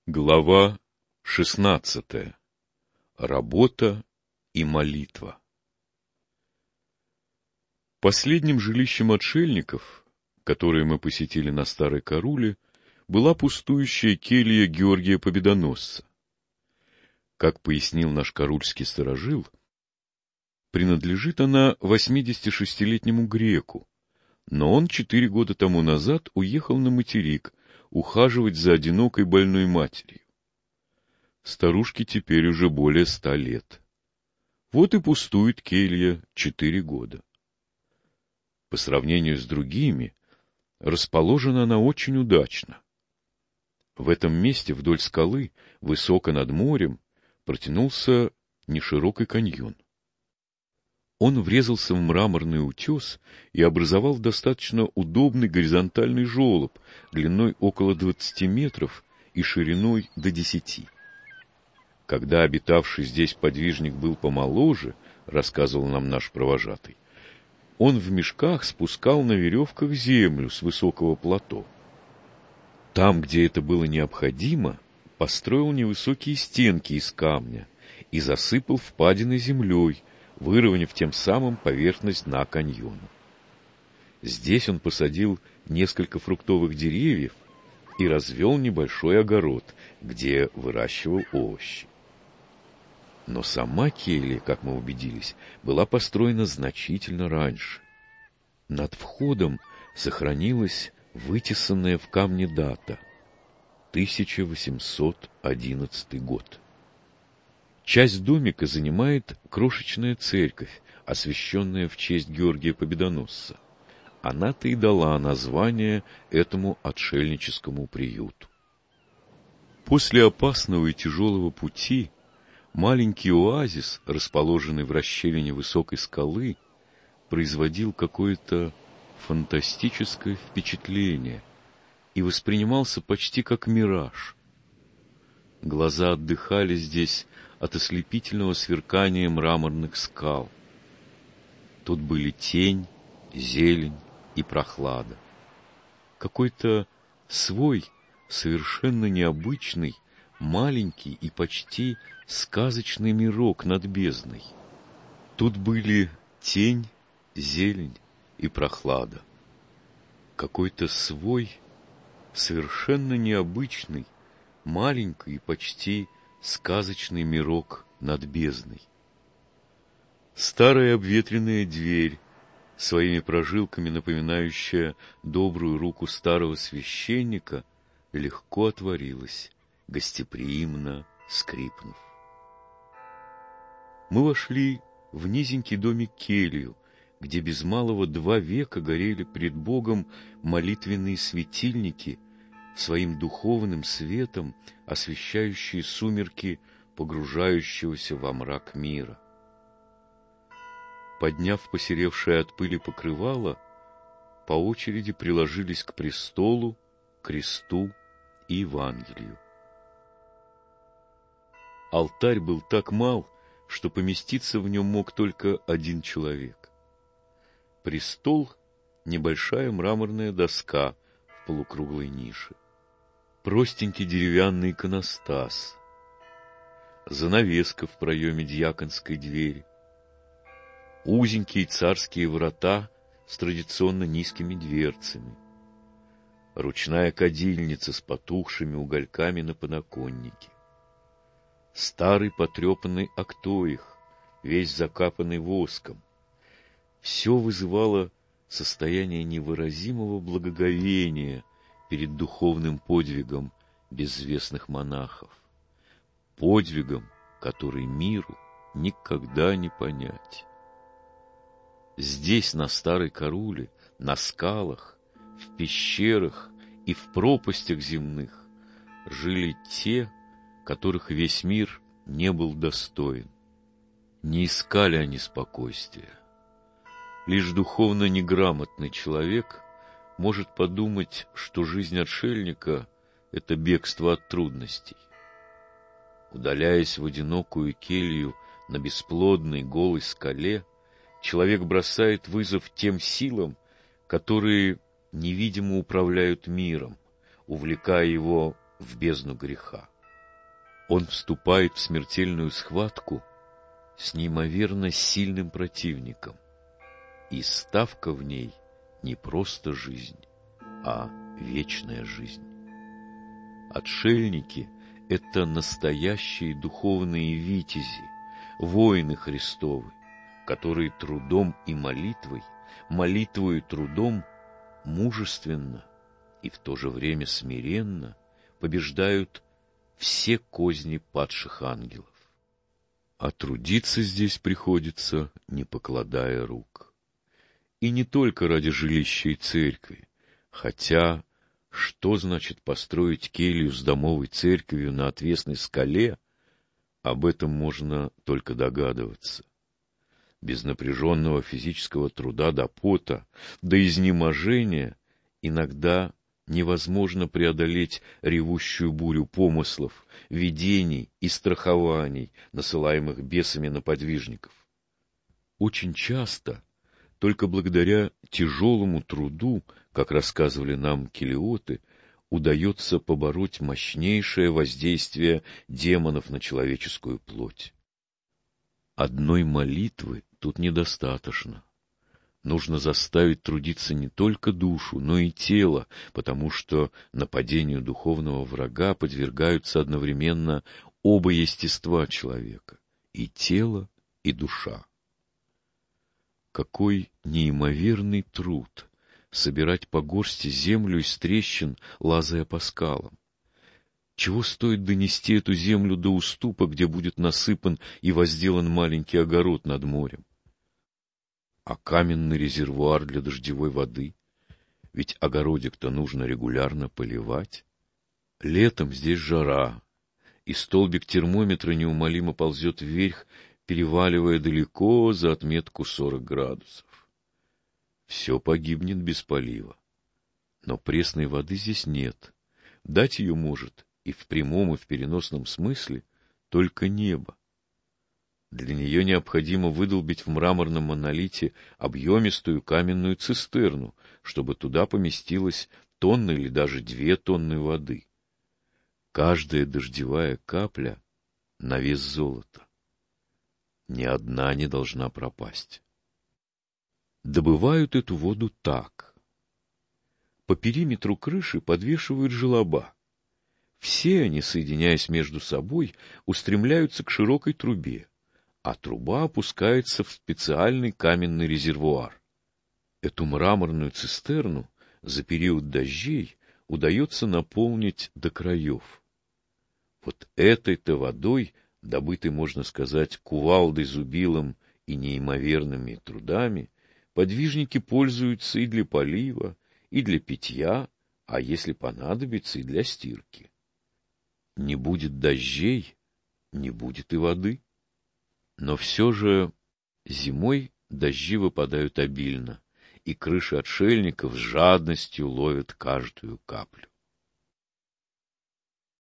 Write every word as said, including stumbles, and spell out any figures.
Глава шестнадцатая. Работа и молитва. Последним жилищем отшельников, которые мы посетили на Старой Каруле, была пустующая келья Георгия Победоносца. Как пояснил наш карульский старожил, принадлежит она восьмидесятишестилетнему греку, но он четыре года тому назад уехал на материк ухаживать за одинокой больной матерью. Старушке теперь уже более ста лет. Вот и пустует келья четыре года. По сравнению с другими, расположена она очень удачно. В этом месте вдоль скалы, высоко над морем, протянулся неширокий каньон. Он врезался в мраморный утес и образовал достаточно удобный горизонтальный желоб длиной около двадцати метров и шириной до десяти. Когда обитавший здесь подвижник был помоложе, рассказывал нам наш провожатый, он в мешках спускал на веревках землю с высокого плато. Там, где это было необходимо, построил невысокие стенки из камня и засыпал впадины землей, выровняв тем самым поверхность дна каньона. Здесь он посадил несколько фруктовых деревьев и развел небольшой огород, где выращивал овощи. Но сама келья, как мы убедились, была построена значительно раньше. Над входом сохранилась вытесанная в камне дата — тысяча восемьсот одиннадцатый год. Часть домика занимает крошечная церковь, освященная в честь Георгия Победоносца. Она-то и дала название этому отшельническому приюту. После опасного и тяжелого пути маленький оазис, расположенный в расщелине высокой скалы, производил какое-то фантастическое впечатление и воспринимался почти как мираж. Глаза отдыхали здесь от ослепительного сверкания мраморных скал. Тут были тень, зелень и прохлада. Какой-то свой, совершенно необычный, маленький и почти сказочный мирок над бездной. Тут были тень, зелень и прохлада. Какой-то свой, совершенно необычный, маленький и почти сказочный мирок над бездной. Старая обветренная дверь, своими прожилками напоминающая добрую руку старого священника, легко отворилась, гостеприимно скрипнув. Мы вошли в низенький домик-келью, где без малого два века горели пред Богом молитвенные светильники, своим духовным светом освещающие сумерки погружающегося во мрак мира. Подняв посеревшее от пыли покрывало, по очереди приложились к престолу, кресту и Евангелию. Алтарь был так мал, что поместиться в нем мог только один человек. Престол — небольшая мраморная доска в полукруглой нише. Простенький деревянный иконостас, занавеска в проеме дьяконской двери, узенькие царские врата с традиционно низкими дверцами, ручная кадильница с потухшими угольками на подоконнике, старый потрепанный актоих, весь закапанный воском. Все вызывало состояние невыразимого благоговения перед духовным подвигом безвестных монахов, подвигом, который миру никогда не понять. Здесь, на Старой Каруле, на скалах, в пещерах и в пропастях земных жили те, которых весь мир не был достоин. Не искали они спокойствия. Лишь духовно неграмотный человек может подумать, что жизнь отшельника — это бегство от трудностей. Удаляясь в одинокую келью на бесплодной голой скале, человек бросает вызов тем силам, которые невидимо управляют миром, увлекая его в бездну греха. Он вступает в смертельную схватку с неимоверно сильным противником, и ставка в ней не просто жизнь, а вечная жизнь. Отшельники — это настоящие духовные витязи, воины Христовы, которые трудом и молитвой, молитвой и трудом мужественно и в то же время смиренно побеждают все козни падших ангелов. А трудиться здесь приходится, не покладая рук. И не только ради жилища и церкви, хотя что значит построить келью с домовой церковью на отвесной скале, об этом можно только догадываться. Без напряженного физического труда до пота, до изнеможения иногда невозможно преодолеть ревущую бурю помыслов, видений и страхований, насылаемых бесами на подвижников. Очень часто только благодаря тяжелому труду, как рассказывали нам келиоты, удается побороть мощнейшее воздействие демонов на человеческую плоть. Одной молитвы тут недостаточно. Нужно заставить трудиться не только душу, но и тело, потому что нападению духовного врага подвергаются одновременно оба естества человека — и тело, и душа. Какой неимоверный труд собирать по горсти землю из трещин, лазая по скалам! Чего стоит донести эту землю до уступа, где будет насыпан и возделан маленький огород над морем? А каменный резервуар для дождевой воды? Ведь огородик-то нужно регулярно поливать. Летом здесь жара, и столбик термометра неумолимо ползет вверх, переваливая далеко за отметку сорок градусов. Все погибнет без полива. Но пресной воды здесь нет. Дать ее может и в прямом, и в переносном смысле только небо. Для нее необходимо выдолбить в мраморном монолите объемистую каменную цистерну, чтобы туда поместилась тонна или даже две тонны воды. Каждая дождевая капля на вес золота. Ни одна не должна пропасть. Добывают эту воду так. По периметру крыши подвешивают желоба. Все они, соединяясь между собой, устремляются к широкой трубе, а труба опускается в специальный каменный резервуар. Эту мраморную цистерну за период дождей удается наполнить до краев. Вот этой-то водой, добытой, можно сказать, кувалдой, зубилом и неимоверными трудами, подвижники пользуются и для полива, и для питья, а если понадобится, и для стирки. Не будет дождей, не будет и воды. Но все же зимой дожди выпадают обильно, и крыши отшельников с жадностью ловят каждую каплю.